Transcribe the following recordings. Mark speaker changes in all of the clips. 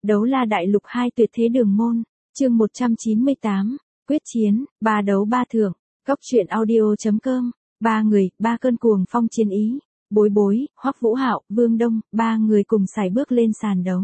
Speaker 1: Đấu la đại lục 2 tuyệt thế đường môn, chương 198, quyết chiến, 3 đấu 3 thưởng, góc truyện audio.com, 3 người, 3 cơn cuồng phong chiến ý, Bối Bối, Hoắc Vũ Hạo, Vương Đông, 3 người cùng sải bước lên sàn đấu.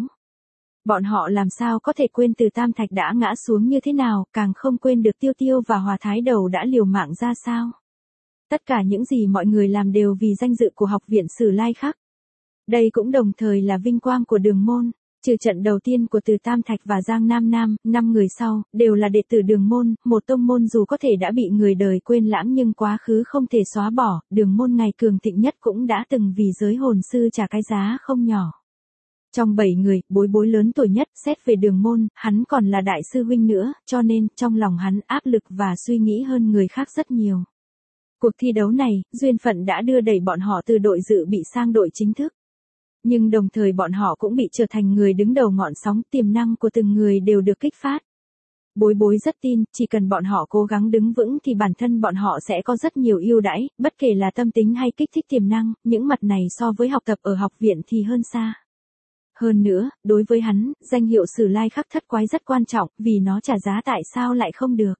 Speaker 1: Bọn họ làm sao có thể quên Từ Tam Thạch đã ngã xuống như thế nào, càng không quên được Tiêu Tiêu và Hòa Thái Đầu đã liều mạng ra sao. Tất cả những gì mọi người làm đều vì danh dự của học viện Sử Lai Khắc. Đây cũng đồng thời là vinh quang của đường môn. Trừ trận đầu tiên của Từ Tam Thạch và Giang Nam Nam, 5 người sau, đều là đệ tử đường môn, một tông môn dù có thể đã bị người đời quên lãng nhưng quá khứ không thể xóa bỏ, đường môn ngày cường thịnh nhất cũng đã từng vì giới hồn sư trả cái giá không nhỏ. Trong 7 người, Bối Bối lớn tuổi nhất, xét về đường môn, hắn còn là đại sư huynh nữa, cho nên, trong lòng hắn áp lực và suy nghĩ hơn người khác rất nhiều. Cuộc thi đấu này, duyên phận đã đưa đẩy bọn họ từ đội dự bị sang đội chính thức. Nhưng đồng thời bọn họ cũng bị trở thành người đứng đầu ngọn sóng, tiềm năng của từng người đều được kích phát. Bối Bối rất tin, chỉ cần bọn họ cố gắng đứng vững thì bản thân bọn họ sẽ có rất nhiều ưu đãi, bất kể là tâm tính hay kích thích tiềm năng, những mặt này so với học tập ở học viện thì hơn xa. Hơn nữa, đối với hắn, danh hiệu Sử Lai Khắc Thất Quái rất quan trọng, vì nó trả giá tại sao lại không được.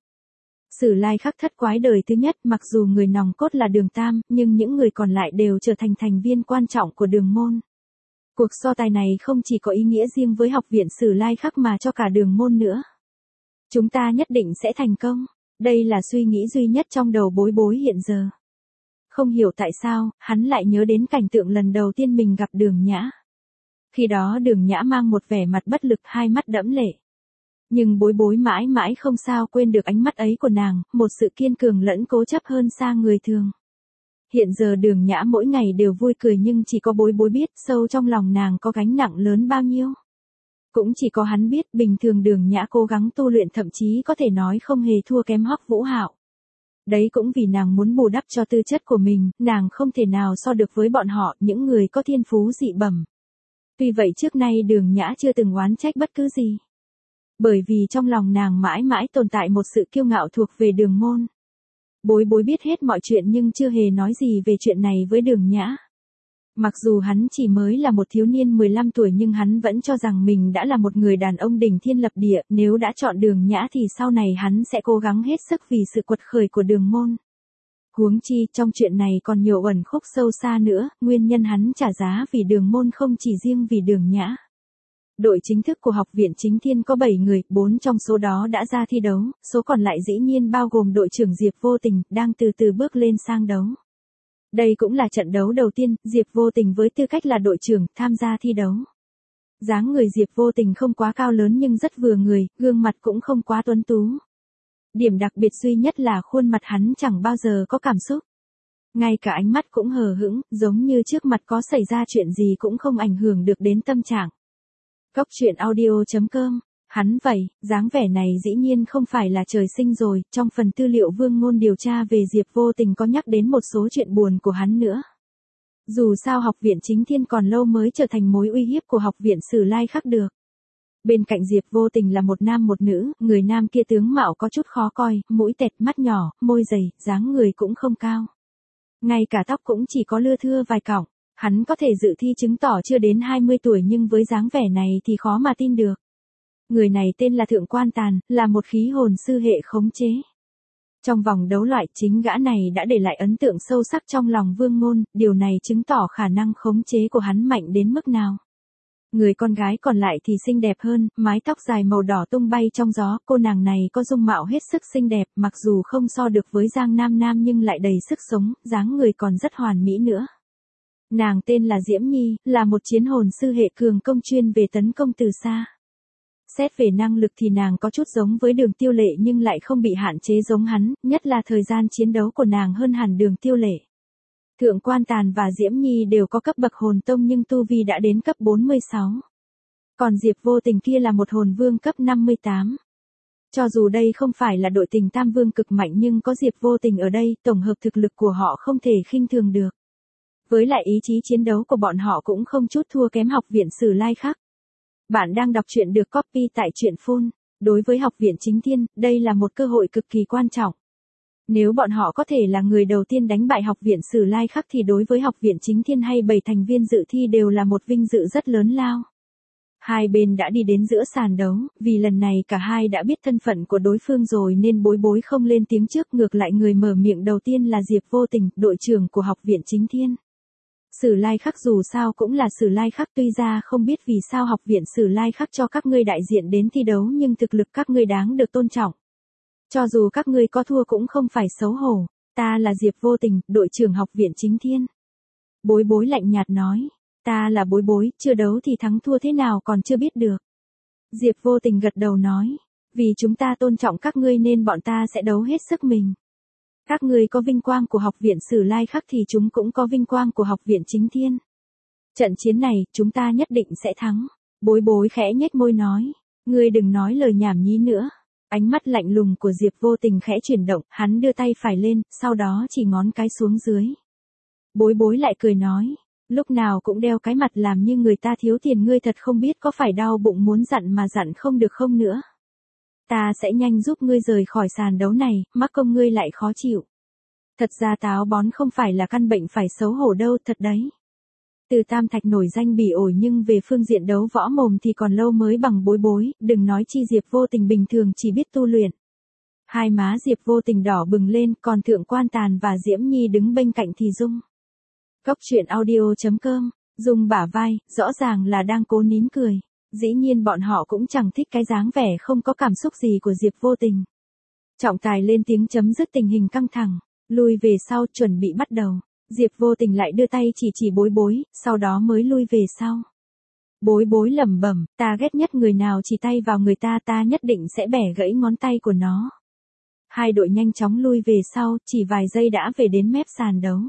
Speaker 1: Sử Lai Khắc Thất Quái đời thứ nhất, mặc dù người nòng cốt là Đường Tam, nhưng những người còn lại đều trở thành thành viên quan trọng của đường môn. Cuộc so tài này không chỉ có ý nghĩa riêng với học viện Sử Lai Khắc mà cho cả đường môn nữa. Chúng ta nhất định sẽ thành công. Đây là suy nghĩ duy nhất trong đầu Bối Bối hiện giờ. Không hiểu tại sao, hắn lại nhớ đến cảnh tượng lần đầu tiên mình gặp Đường Nhã. Khi đó Đường Nhã mang một vẻ mặt bất lực, hai mắt đẫm lệ. Nhưng Bối Bối mãi mãi không sao quên được ánh mắt ấy của nàng, một sự kiên cường lẫn cố chấp hơn xa người thường. Hiện giờ Đường Nhã mỗi ngày đều vui cười nhưng chỉ có Bối Bối biết sâu trong lòng nàng có gánh nặng lớn bao nhiêu. Cũng chỉ có hắn biết bình thường Đường Nhã cố gắng tu luyện thậm chí có thể nói không hề thua kém Hoắc Vũ Hạo. Đấy cũng vì nàng muốn bù đắp cho tư chất của mình, nàng không thể nào so được với bọn họ, những người có thiên phú dị bẩm. Tuy vậy trước nay Đường Nhã chưa từng oán trách bất cứ gì. Bởi vì trong lòng nàng mãi mãi tồn tại một sự kiêu ngạo thuộc về đường môn. Bối Bối biết hết mọi chuyện nhưng chưa hề nói gì về chuyện này với Đường Nhã. Mặc dù hắn chỉ mới là một thiếu niên 15 tuổi nhưng hắn vẫn cho rằng mình đã là một người đàn ông đỉnh thiên lập địa, nếu đã chọn Đường Nhã thì sau này hắn sẽ cố gắng hết sức vì sự quật khởi của đường môn. Huống chi, trong chuyện này còn nhiều ẩn khúc sâu xa nữa, nguyên nhân hắn trả giá vì đường môn không chỉ riêng vì Đường Nhã. Đội chính thức của học viện Chính Thiên có 7 người, 4 trong số đó đã ra thi đấu, số còn lại dĩ nhiên bao gồm đội trưởng Diệp Vô Tình, đang từ từ bước lên sang đấu. Đây cũng là trận đấu đầu tiên, Diệp Vô Tình với tư cách là đội trưởng, tham gia thi đấu. Dáng người Diệp Vô Tình không quá cao lớn nhưng rất vừa người, gương mặt cũng không quá tuấn tú. Điểm đặc biệt duy nhất là khuôn mặt hắn chẳng bao giờ có cảm xúc. Ngay cả ánh mắt cũng hờ hững, giống như trước mặt có xảy ra chuyện gì cũng không ảnh hưởng được đến tâm trạng. Góc truyện audio.com, hắn vậy, dáng vẻ này dĩ nhiên không phải là trời sinh rồi, trong phần tư liệu Vương Ngôn điều tra về Diệp Vô Tình có nhắc đến một số chuyện buồn của hắn nữa. Dù sao học viện Chính Thiên còn lâu mới trở thành mối uy hiếp của học viện Sử Lai Khắc được. Bên cạnh Diệp Vô Tình là một nam một nữ, người nam kia tướng mạo có chút khó coi, mũi tẹt, mắt nhỏ, môi dày, dáng người cũng không cao. Ngay cả tóc cũng chỉ có lưa thưa vài cọng. Hắn có thể dự thi chứng tỏ chưa đến 20 tuổi nhưng với dáng vẻ này thì khó mà tin được. Người này tên là Thượng Quan Tàn, là một khí hồn sư hệ khống chế. Trong vòng đấu loại chính gã này đã để lại ấn tượng sâu sắc trong lòng Vương Ngôn, điều này chứng tỏ khả năng khống chế của hắn mạnh đến mức nào. Người con gái còn lại thì xinh đẹp hơn, mái tóc dài màu đỏ tung bay trong gió, cô nàng này có dung mạo hết sức xinh đẹp, mặc dù không so được với Giang Nam Nam nhưng lại đầy sức sống, dáng người còn rất hoàn mỹ nữa. Nàng tên là Diễm Nhi, là một chiến hồn sư hệ cường công chuyên về tấn công từ xa. Xét về năng lực thì nàng có chút giống với Đường Tiêu Lệ nhưng lại không bị hạn chế giống hắn, nhất là thời gian chiến đấu của nàng hơn hẳn Đường Tiêu Lệ. Thượng Quan Tàn và Diễm Nhi đều có cấp bậc hồn tông nhưng tu vi đã đến cấp 46. Còn Diệp Vô Tình kia là một hồn vương cấp 58. Cho dù đây không phải là đội tình tam vương cực mạnh nhưng có Diệp Vô Tình ở đây, tổng hợp thực lực của họ không thể khinh thường được. Với lại ý chí chiến đấu của bọn họ cũng không chút thua kém học viện Sử Lai Khắc. Bạn đang đọc truyện được copy tại truyện phun. Đối với học viện Chính Thiên, đây là một cơ hội cực kỳ quan trọng. Nếu bọn họ có thể là người đầu tiên đánh bại học viện Sử Lai Khắc thì đối với học viện Chính Thiên hay 7 thành viên dự thi đều là một vinh dự rất lớn lao. Hai bên đã đi đến giữa sàn đấu, vì lần này cả hai đã biết thân phận của đối phương rồi nên Bối Bối không lên tiếng trước, ngược lại người mở miệng đầu tiên là Diệp Vô Tình, đội trưởng của học viện Chính Thiên. Sử Lai Khắc dù sao cũng là Sử Lai Khắc, tuy ra không biết vì sao học viện Sử Lai Khắc cho các ngươi đại diện đến thi đấu nhưng thực lực các ngươi đáng được tôn trọng. Cho dù các ngươi có thua cũng không phải xấu hổ, ta là Diệp Vô Tình, đội trưởng học viện Chính Thiên. Bối Bối lạnh nhạt nói, ta là Bối Bối, chưa đấu thì thắng thua thế nào còn chưa biết được. Diệp Vô Tình gật đầu nói, vì chúng ta tôn trọng các ngươi nên bọn ta sẽ đấu hết sức mình. Các ngươi có vinh quang của học viện Sử Lai Khắc thì chúng cũng có vinh quang của học viện Chính Thiên. Trận chiến này, chúng ta nhất định sẽ thắng. Bối Bối khẽ nhếch môi nói, ngươi đừng nói lời nhảm nhí nữa. Ánh mắt lạnh lùng của Diệp Vô Tình khẽ chuyển động, hắn đưa tay phải lên, sau đó chỉ ngón cái xuống dưới. Bối Bối lại cười nói, lúc nào cũng đeo cái mặt làm như người ta thiếu tiền, ngươi thật không biết có phải đau bụng muốn dặn mà dặn không được không nữa. Ta sẽ nhanh giúp ngươi rời khỏi sàn đấu này, mắc công ngươi lại khó chịu. Thật ra táo bón không phải là căn bệnh phải xấu hổ đâu, thật đấy. Từ Tam Thạch nổi danh bỉ ổi nhưng về phương diện đấu võ mồm thì còn lâu mới bằng Bối Bối, đừng nói chi Diệp Vô Tình bình thường chỉ biết tu luyện. Hai má Diệp Vô Tình đỏ bừng lên, còn Thượng Quan Tàn và Diễm Nhi đứng bên cạnh thì Dung. Góc truyện audio.com, Dung bả vai, rõ ràng là đang cố nín cười. Dĩ nhiên bọn họ cũng chẳng thích cái dáng vẻ không có cảm xúc gì của Diệp Vô Tình. Trọng tài lên tiếng chấm dứt tình hình căng thẳng, lui về sau chuẩn bị bắt đầu. Diệp Vô Tình lại đưa tay chỉ Bối Bối, sau đó mới lui về sau. Bối Bối lẩm bẩm, ta ghét nhất người nào chỉ tay vào người ta, ta nhất định sẽ bẻ gãy ngón tay của nó. Hai đội nhanh chóng lui về sau, chỉ vài giây đã về đến mép sàn đấu.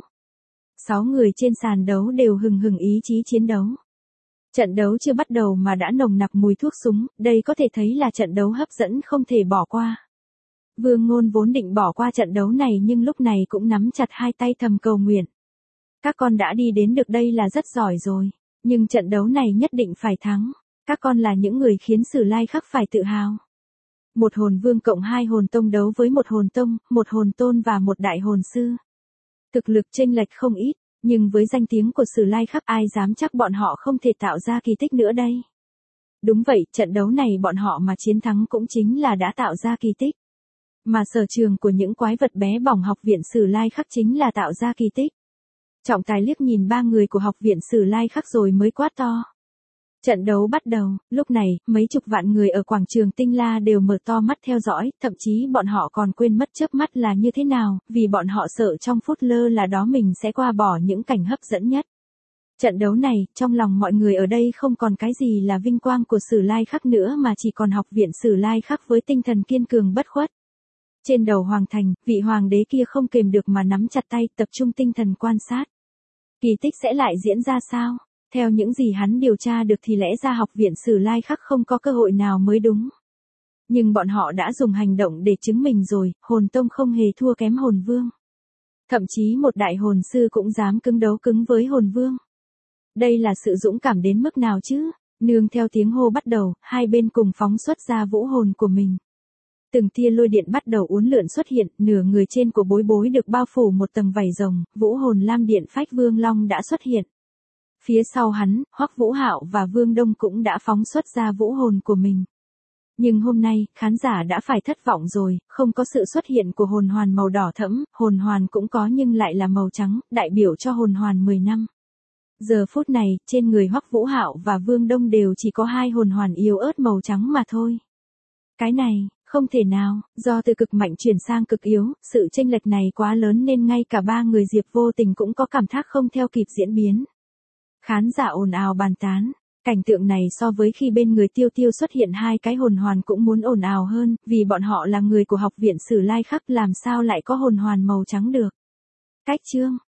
Speaker 1: 6 người trên sàn đấu đều hừng hừng ý chí chiến đấu. Trận đấu chưa bắt đầu mà đã nồng nặc mùi thuốc súng, đây có thể thấy là trận đấu hấp dẫn không thể bỏ qua. Vương Ngôn vốn định bỏ qua trận đấu này nhưng lúc này cũng nắm chặt hai tay thầm cầu nguyện. Các con đã đi đến được đây là rất giỏi rồi, nhưng trận đấu này nhất định phải thắng. Các con là những người khiến Sử Lai Khắc phải tự hào. Một hồn vương cộng 2 hồn tông đấu với một hồn tông, một hồn tôn và một đại hồn sư. Thực lực chênh lệch không ít, nhưng với danh tiếng của Sử Lai Khắc ai dám chắc bọn họ không thể tạo ra kỳ tích nữa đây. Đúng vậy, trận đấu này bọn họ mà chiến thắng cũng chính là đã tạo ra kỳ tích. Mà sở trường của những quái vật bé bỏng học viện Sử Lai Khắc chính là tạo ra kỳ tích. Trọng tài liếc nhìn 3 người của học viện Sử Lai Khắc rồi mới quát to. Trận đấu bắt đầu, lúc này, mấy chục vạn người ở quảng trường Tinh La đều mở to mắt theo dõi, thậm chí bọn họ còn quên mất chớp mắt là như thế nào, vì bọn họ sợ trong phút lơ là đó mình sẽ qua bỏ những cảnh hấp dẫn nhất. Trận đấu này, trong lòng mọi người ở đây không còn cái gì là vinh quang của Sử Lai Khắc nữa mà chỉ còn học viện Sử Lai Khắc với tinh thần kiên cường bất khuất. Trên đầu hoàng thành, vị hoàng đế kia không kềm được mà nắm chặt tay, tập trung tinh thần quan sát. Kỳ tích sẽ lại diễn ra sao? Theo những gì hắn điều tra được thì lẽ ra học viện Sử Lai Khắc không có cơ hội nào mới đúng. Nhưng bọn họ đã dùng hành động để chứng minh rồi, hồn tông không hề thua kém hồn vương. Thậm chí một đại hồn sư cũng dám cứng đấu cứng với hồn vương. Đây là sự dũng cảm đến mức nào chứ? Nương theo tiếng hô bắt đầu, hai bên cùng phóng xuất ra vũ hồn của mình. Từng tia lôi điện bắt đầu uốn lượn xuất hiện, nửa người trên của Bối Bối được bao phủ một tầng vảy rồng, vũ hồn lam điện phách Vương Long đã xuất hiện. Phía sau hắn, Hoắc Vũ Hạo và Vương Đông cũng đã phóng xuất ra vũ hồn của mình. Nhưng hôm nay, khán giả đã phải thất vọng rồi, không có sự xuất hiện của hồn hoàn màu đỏ thẫm, hồn hoàn cũng có nhưng lại là màu trắng, đại biểu cho hồn hoàn 10 năm. Giờ phút này, trên người Hoắc Vũ Hạo và Vương Đông đều chỉ có 2 hồn hoàn yếu ớt màu trắng mà thôi. Cái này, không thể nào, do từ cực mạnh chuyển sang cực yếu, sự chênh lệch này quá lớn nên ngay cả 3 người Diệp Vô Tình cũng có cảm giác không theo kịp diễn biến. Khán giả ồn ào bàn tán, cảnh tượng này so với khi bên người Tiêu Tiêu xuất hiện 2 cái hồn hoàn cũng muốn ồn ào hơn, vì bọn họ là người của học viện Sử Lai Khắc làm sao lại có hồn hoàn màu trắng được. Cách chương